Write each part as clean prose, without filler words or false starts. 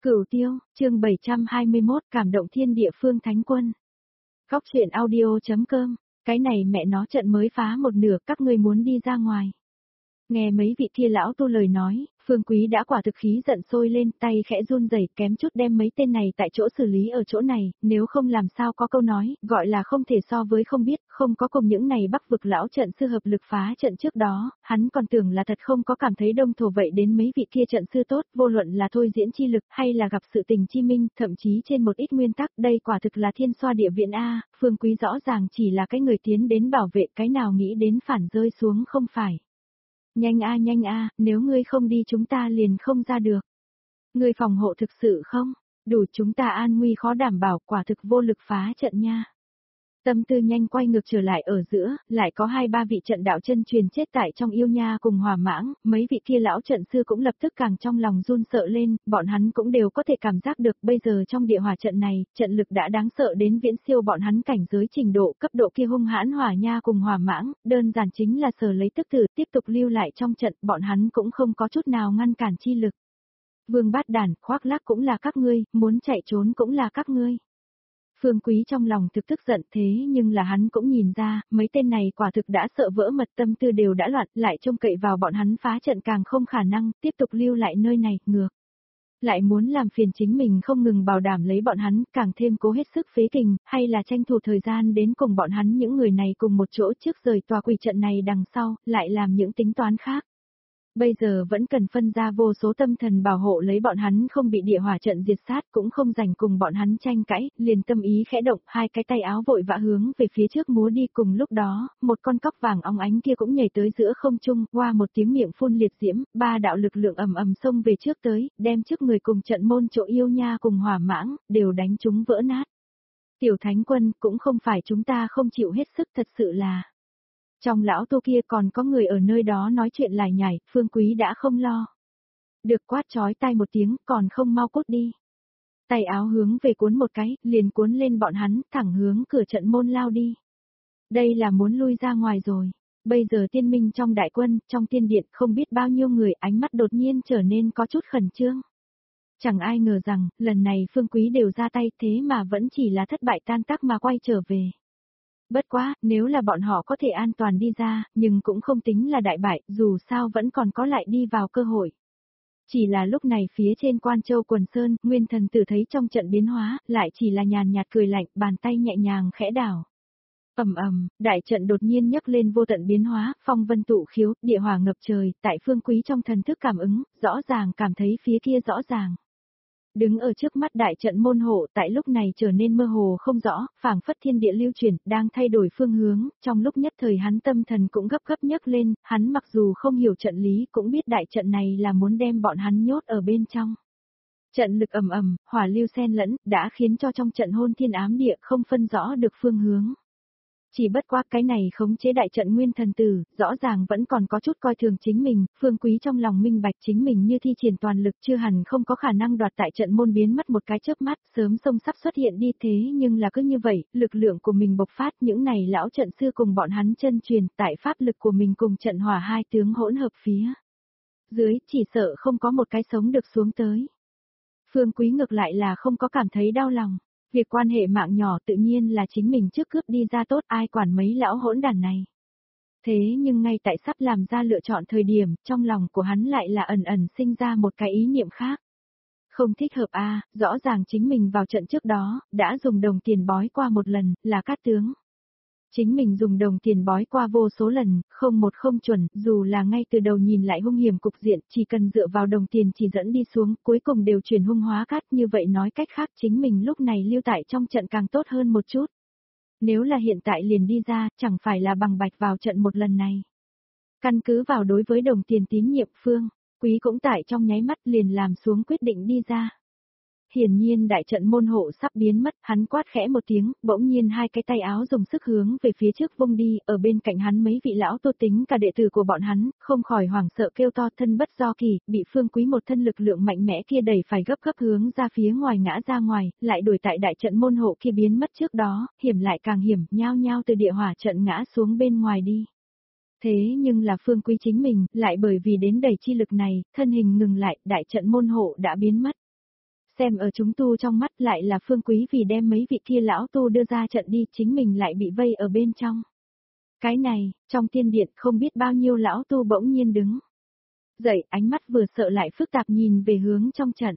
Cửu Tiêu, chương 721, cảm động thiên địa phương thánh quân. Góc truyện audio.com, cái này mẹ nó trận mới phá một nửa, các ngươi muốn đi ra ngoài. Nghe mấy vị kia lão tu lời nói, Phương Quý đã quả thực khí giận sôi lên, tay khẽ run rẩy, kém chút đem mấy tên này tại chỗ xử lý ở chỗ này, nếu không làm sao có câu nói, gọi là không thể so với không biết, không có cùng những này Bắc vực lão trận sư hợp lực phá trận trước đó, hắn còn tưởng là thật không có cảm thấy đông thổ vậy đến mấy vị kia trận sư tốt, vô luận là thôi diễn chi lực hay là gặp sự tình chi minh, thậm chí trên một ít nguyên tắc, đây quả thực là thiên xoa địa viện a. Phương Quý rõ ràng chỉ là cái người tiến đến bảo vệ, cái nào nghĩ đến phản rơi xuống không phải. Nhanh a, nếu ngươi không đi chúng ta liền không ra được. Ngươi phòng hộ thực sự không? Đủ chúng ta an nguy khó đảm bảo, quả thực vô lực phá trận nha. Tâm tư nhanh quay ngược trở lại ở giữa, lại có 2-3 vị trận đạo chân truyền chết tại trong yêu nha cùng Hỏa Mãng, mấy vị kia lão trận sư cũng lập tức càng trong lòng run sợ lên, bọn hắn cũng đều có thể cảm giác được bây giờ trong địa hỏa trận này, trận lực đã đáng sợ đến viễn siêu bọn hắn cảnh giới trình độ cấp độ kia hung hãn Hỏa Nha cùng Hỏa Mãng, đơn giản chính là sở lấy tức tử tiếp tục lưu lại trong trận, bọn hắn cũng không có chút nào ngăn cản chi lực. Vương Bát Đản, khoác lác cũng là các ngươi, muốn chạy trốn cũng là các ngươi. Phương Quý trong lòng thực tức giận thế nhưng là hắn cũng nhìn ra, mấy tên này quả thực đã sợ vỡ mật, tâm tư đều đã loạn, lại trông cậy vào bọn hắn phá trận càng không khả năng, tiếp tục lưu lại nơi này, ngược. Lại muốn làm phiền chính mình không ngừng bảo đảm lấy bọn hắn, càng thêm cố hết sức phế kình, hay là tranh thủ thời gian đến cùng bọn hắn những người này cùng một chỗ trước rời tòa quỷ trận này đằng sau, lại làm những tính toán khác. Bây giờ vẫn cần phân ra vô số tâm thần bảo hộ lấy bọn hắn không bị địa hỏa trận diệt sát, cũng không rảnh cùng bọn hắn tranh cãi, liền tâm ý khẽ động, hai cái tay áo vội vã hướng về phía trước múa đi. Cùng lúc đó, một con cóc vàng óng ánh kia cũng nhảy tới giữa không trung, qua một tiếng miệng phun liệt diễm, 3 đạo lực lượng ầm ầm xông về trước tới, đem trước người cùng trận môn chỗ yêu nha cùng Hỏa Mãng, đều đánh chúng vỡ nát. Tiểu Thánh Quân, cũng không phải chúng ta không chịu hết sức, thật sự là... Trong lão tu kia còn có người ở nơi đó nói chuyện lải nhải, Phương Quý đã không lo. Được quát chói tai một tiếng, còn không mau cút đi. Tay áo hướng về cuốn một cái, liền cuốn lên bọn hắn, thẳng hướng cửa trận môn lao đi. Đây là muốn lui ra ngoài rồi. Bây giờ tiên minh trong đại quân, trong tiên điện không biết bao nhiêu người, ánh mắt đột nhiên trở nên có chút khẩn trương. Chẳng ai ngờ rằng, lần này Phương Quý đều ra tay thế mà vẫn chỉ là thất bại tan tác mà quay trở về. Bất quá, nếu là bọn họ có thể an toàn đi ra, nhưng cũng không tính là đại bại, dù sao vẫn còn có lại đi vào cơ hội. Chỉ là lúc này phía trên Quan Châu Quần Sơn, Nguyên Thần Tử thấy trong trận biến hóa, lại chỉ là nhàn nhạt cười lạnh, bàn tay nhẹ nhàng khẽ đảo. Đại trận đột nhiên nhấc lên vô tận biến hóa, phong vân tụ khiếu, địa hỏa ngập trời, tại Phương Quý trong thần thức cảm ứng, rõ ràng cảm thấy phía kia rõ ràng. Đứng ở trước mắt đại trận môn hộ tại lúc này trở nên mơ hồ không rõ, phảng phất thiên địa lưu chuyển, đang thay đổi phương hướng, trong lúc nhất thời hắn tâm thần cũng gấp gấp nhấc lên, hắn mặc dù không hiểu trận lý cũng biết đại trận này là muốn đem bọn hắn nhốt ở bên trong. Trận lực hỏa lưu xen lẫn, đã khiến cho trong trận hôn thiên ám địa không phân rõ được phương hướng. Chỉ bất quá cái này khống chế đại trận Nguyên Thần Tử, rõ ràng vẫn còn có chút coi thường chính mình, Phương Quý trong lòng minh bạch chính mình như thi triển toàn lực chưa hẳn không có khả năng đoạt tại trận môn biến mất một cái chớp mắt, sớm sông sắp xuất hiện đi thế nhưng là cứ như vậy, lực lượng của mình bộc phát những này lão trận sư cùng bọn hắn chân truyền tại pháp lực của mình cùng trận hỏa hai tướng hỗn hợp phía. Dưới chỉ sợ không có một cái sống được xuống tới. Phương Quý ngược lại là không có cảm thấy đau lòng. Việc quan hệ mạng nhỏ tự nhiên là chính mình trước cướp đi ra tốt, ai quản mấy lão hỗn đàn này. Thế nhưng ngay tại sắp làm ra lựa chọn thời điểm, trong lòng của hắn lại là ẩn ẩn sinh ra một cái ý niệm khác. Không thích hợp a, rõ ràng chính mình vào trận trước đó, đã dùng đồng tiền bói qua một lần, là Cát tướng. Chính mình dùng đồng tiền bói qua vô số lần, không một không chuẩn, dù là ngay từ đầu nhìn lại hung hiểm cục diện, chỉ cần dựa vào đồng tiền chỉ dẫn đi xuống, cuối cùng đều chuyển hung hóa cát, như vậy nói cách khác chính mình lúc này lưu tại trong trận càng tốt hơn một chút. Nếu là hiện tại liền đi ra, chẳng phải là bằng bạch vào trận một lần này. Căn cứ vào đối với đồng tiền tín nhiệm Phương, Quý cũng tại trong nháy mắt liền làm xuống quyết định đi ra. Hiển nhiên đại trận môn hộ sắp biến mất, hắn quát khẽ một tiếng, bỗng nhiên hai cái tay áo dùng sức hướng về phía trước vung đi, ở bên cạnh hắn mấy vị lão tu tính cả đệ tử của bọn hắn, không khỏi hoảng sợ kêu to thân bất do kỳ, bị Phương Quý một thân lực lượng mạnh mẽ kia đẩy phải gấp gấp hướng ra phía ngoài ngã ra ngoài, lại đuổi tại đại trận môn hộ kia biến mất trước đó, hiểm lại càng hiểm, nhao nhao từ địa hỏa trận ngã xuống bên ngoài đi. Thế nhưng là Phương Quý chính mình, lại bởi vì đến đầy chi lực này, thân hình ngừng lại, đại trận môn hộ đã biến mất. Xem ở chúng tu trong mắt lại là Phương Quý vì đem mấy vị kia lão tu đưa ra trận đi, chính mình lại bị vây ở bên trong. Cái này, trong tiên điện không biết bao nhiêu lão tu bỗng nhiên đứng dậy, ánh mắt vừa sợ lại phức tạp nhìn về hướng trong trận.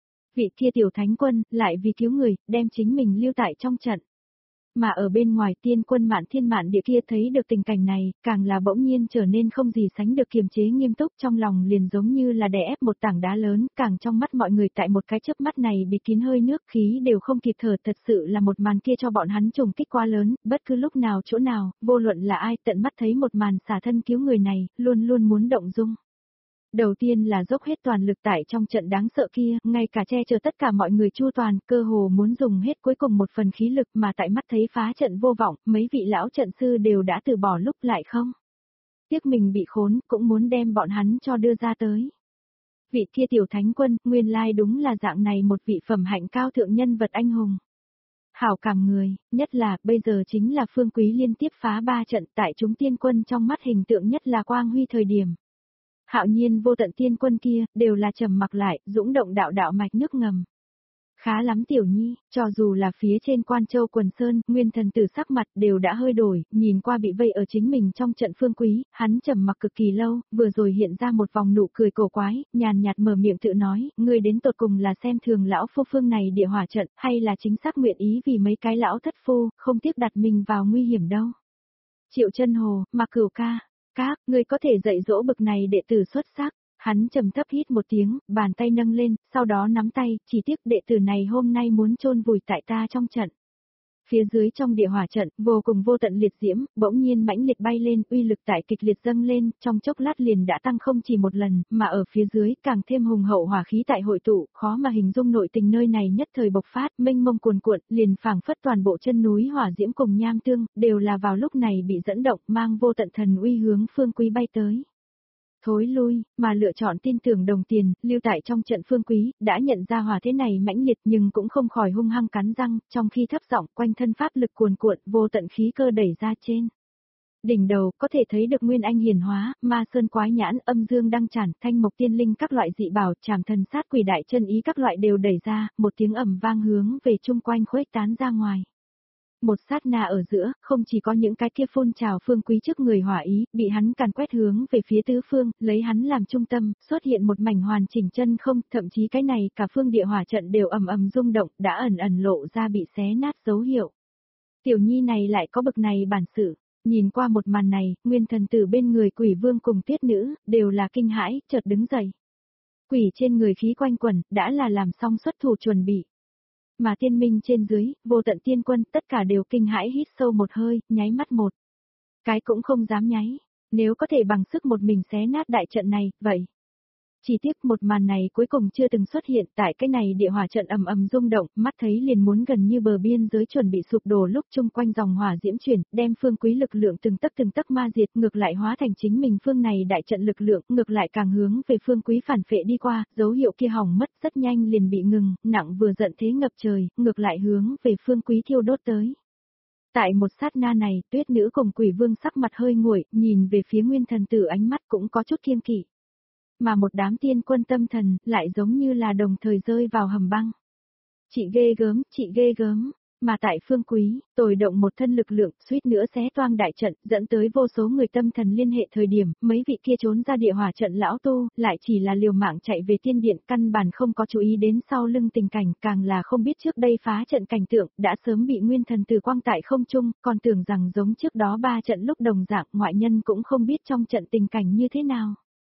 Vị kia tiểu thánh quân, lại vì cứu người, đem chính mình lưu tại trong trận. Mà ở bên ngoài tiên quân Mạn Thiên Mạn Địa kia thấy được tình cảnh này, càng là bỗng nhiên trở nên không gì sánh được kiềm chế nghiêm túc, trong lòng liền giống như là đè ép một tảng đá lớn, càng trong mắt mọi người tại một cái chớp mắt này bị kín hơi nước khí đều không kịp thở, thật sự là một màn kia cho bọn hắn trùng kích quá lớn, bất cứ lúc nào chỗ nào, vô luận là ai tận mắt thấy một màn xả thân cứu người này, luôn luôn muốn động dung. Đầu tiên là dốc hết toàn lực tại trong trận đáng sợ kia, ngay cả che chở tất cả mọi người chu toàn, cơ hồ muốn dùng hết cuối cùng một phần khí lực mà tại mắt thấy phá trận vô vọng, mấy vị lão trận sư đều đã từ bỏ lúc lại không. Tiếc mình bị khốn, cũng muốn đem bọn hắn cho đưa ra tới. Vị kia tiểu thánh quân, nguyên lai đúng là dạng này một vị phẩm hạnh cao thượng nhân vật anh hùng. Hảo cảm người, nhất là, bây giờ chính là Phương Quý liên tiếp phá 3 trận tại chúng tiên quân trong mắt hình tượng nhất là quang huy thời điểm. Hạo nhiên vô tận tiên quân kia, đều là trầm mặc lại, dũng động đạo đạo mạch nước ngầm. Khá lắm tiểu nhi, cho dù là phía trên Quan Châu Quần Sơn, nguyên thần tử sắc mặt đều đã hơi đổi, nhìn qua bị vây ở chính mình trong trận Phương Quý, hắn trầm mặc cực kỳ lâu, vừa rồi hiện ra một vòng nụ cười cổ quái, nhàn nhạt mở miệng tự nói, ngươi đến tột cùng là xem thường lão phu phương này địa hỏa trận, hay là chính xác nguyện ý vì mấy cái lão thất phu, không tiếc đặt mình vào nguy hiểm đâu. Triệu Chân Hồ, Mạc Cửu ca. Các, ngươi có thể dạy dỗ bậc này đệ tử xuất sắc. Hắn trầm thấp hít một tiếng, bàn tay nâng lên, sau đó nắm tay, chỉ tiếc đệ tử này hôm nay muốn chôn vùi tại ta trong trận. Phía dưới trong địa hỏa trận, vô cùng vô tận liệt diễm, bỗng nhiên mãnh liệt bay lên, uy lực tại kịch liệt dâng lên, trong chốc lát liền đã tăng không chỉ một lần, mà ở phía dưới càng thêm hùng hậu hỏa khí tại hội tụ, khó mà hình dung nội tình nơi này nhất thời bộc phát, mênh mông cuồn cuộn, liền phảng phất toàn bộ chân núi hỏa diễm cùng nham tương, đều là vào lúc này bị dẫn động, mang vô tận thần uy hướng Phương Quý bay tới. Thối lui, mà lựa chọn tin tưởng đồng tiền, lưu tại trong trận Phương Quý, đã nhận ra hỏa thế này mãnh liệt nhưng cũng không khỏi hung hăng cắn răng, trong khi thấp giọng quanh thân pháp lực cuồn cuộn, vô tận khí cơ đẩy ra trên. Đỉnh đầu, có thể thấy được nguyên anh hiển hóa, ma sơn quái nhãn, âm dương đăng tràn, thanh mộc tiên linh các loại dị bảo, trảm thần sát quỷ đại chân ý các loại đều đẩy ra, một tiếng ầm vang hướng về chung quanh khuếch tán ra ngoài. Một sát na ở giữa, không chỉ có những cái kia phun trào Phương Quý trước người hỏa ý, bị hắn càn quét hướng về phía tứ phương, lấy hắn làm trung tâm, xuất hiện một mảnh hoàn chỉnh chân không, thậm chí cái này cả phương địa hỏa trận đều ầm ầm rung động, đã ẩn ẩn lộ ra bị xé nát dấu hiệu. Tiểu nhi này lại có bực này bản sự, nhìn qua một màn này, nguyên thần tử bên người Quỷ Vương cùng Tiết Nữ, đều là kinh hãi, chợt đứng dậy. Quỷ trên người khí quanh quẩn, đã là làm xong xuất thủ chuẩn bị. Mà tiên minh trên dưới, vô tận tiên quân, tất cả đều kinh hãi hít sâu một hơi, nháy mắt một. Cái cũng không dám nháy, nếu có thể bằng sức một mình xé nát đại trận này, vậy. Chỉ tiếc một màn này cuối cùng chưa từng xuất hiện tại cái này địa hỏa trận ầm ầm rung động, mắt thấy liền muốn gần như bờ biên giới chuẩn bị sụp đổ lúc chung quanh dòng hỏa diễm chuyển, đem Phương Quý lực lượng từng tấc ma diệt, ngược lại hóa thành chính mình phương này đại trận lực lượng, ngược lại càng hướng về Phương Quý phản phệ đi qua, dấu hiệu kia hỏng mất rất nhanh liền bị ngừng, nặng vừa giận thế ngập trời, ngược lại hướng về Phương Quý thiêu đốt tới. Tại một sát na này, Tuyết Nữ cùng Quỷ Vương sắc mặt hơi nguội, nhìn về phía Nguyên Thần Tử ánh mắt cũng có chút kiêng kỵ. Mà một đám tiên quân tâm thần, lại giống như là đồng thời rơi vào hầm băng. Chị ghê gớm, mà tại Phương Quý, tồi động một thân lực lượng, suýt nữa xé toang đại trận, dẫn tới vô số người tâm thần liên hệ thời điểm, mấy vị kia trốn ra địa hỏa trận lão tu, lại chỉ là liều mạng chạy về tiên điện, căn bản không có chú ý đến sau lưng tình cảnh, càng là không biết trước đây phá trận cảnh tượng, đã sớm bị nguyên thần từ quang tại không trung, còn tưởng rằng giống trước đó 3 trận lúc đồng dạng, ngoại nhân cũng không biết trong trận tình cảnh như thế nào.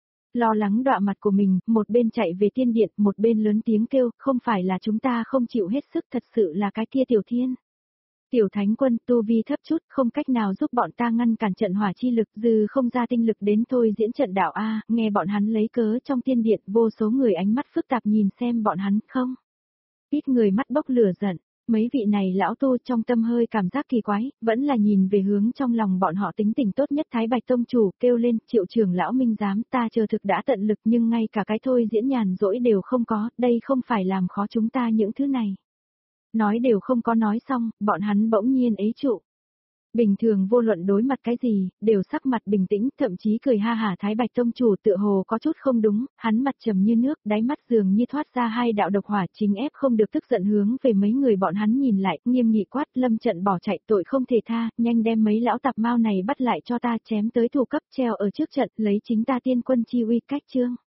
Lo lắng đọa mặt của mình, một bên chạy về tiên điện, một bên lớn tiếng kêu, không phải là chúng ta không chịu hết sức, thật sự là cái kia tiểu thiên. Tiểu thánh quân tu vi thấp chút, không cách nào giúp bọn ta ngăn cản trận hỏa chi lực, dư không ra tinh lực đến thôi diễn trận đạo A, nghe bọn hắn lấy cớ trong tiên điện, vô số người ánh mắt phức tạp nhìn xem bọn hắn, không. Ít người mắt bốc lửa giận. Mấy vị này lão tu trong tâm hơi cảm giác kỳ quái, vẫn là nhìn về hướng trong lòng bọn họ tính tình tốt nhất Thái Bạch Tông chủ, kêu lên, Triệu trưởng lão minh giám, ta chờ thực đã tận lực nhưng ngay cả cái thôi diễn nhàn rỗi đều không có, đây không phải làm khó chúng ta những thứ này. Nói đều không có nói xong, bọn hắn bỗng nhiên ế trụ. Bình thường vô luận đối mặt cái gì, đều sắc mặt bình tĩnh, thậm chí cười ha hả Thái Bạch Tông chủ tựa hồ có chút không đúng, hắn mặt trầm như nước, đáy mắt dường như thoát ra hai đạo độc hỏa chính ép không được tức giận hướng về mấy người bọn hắn nhìn lại, nghiêm nghị quát Lâm Trận bỏ chạy tội không thể tha, nhanh đem mấy lão tạp mau này bắt lại cho ta chém tới thủ cấp treo ở trước trận, lấy chính ta tiên quân chi uy cách trương.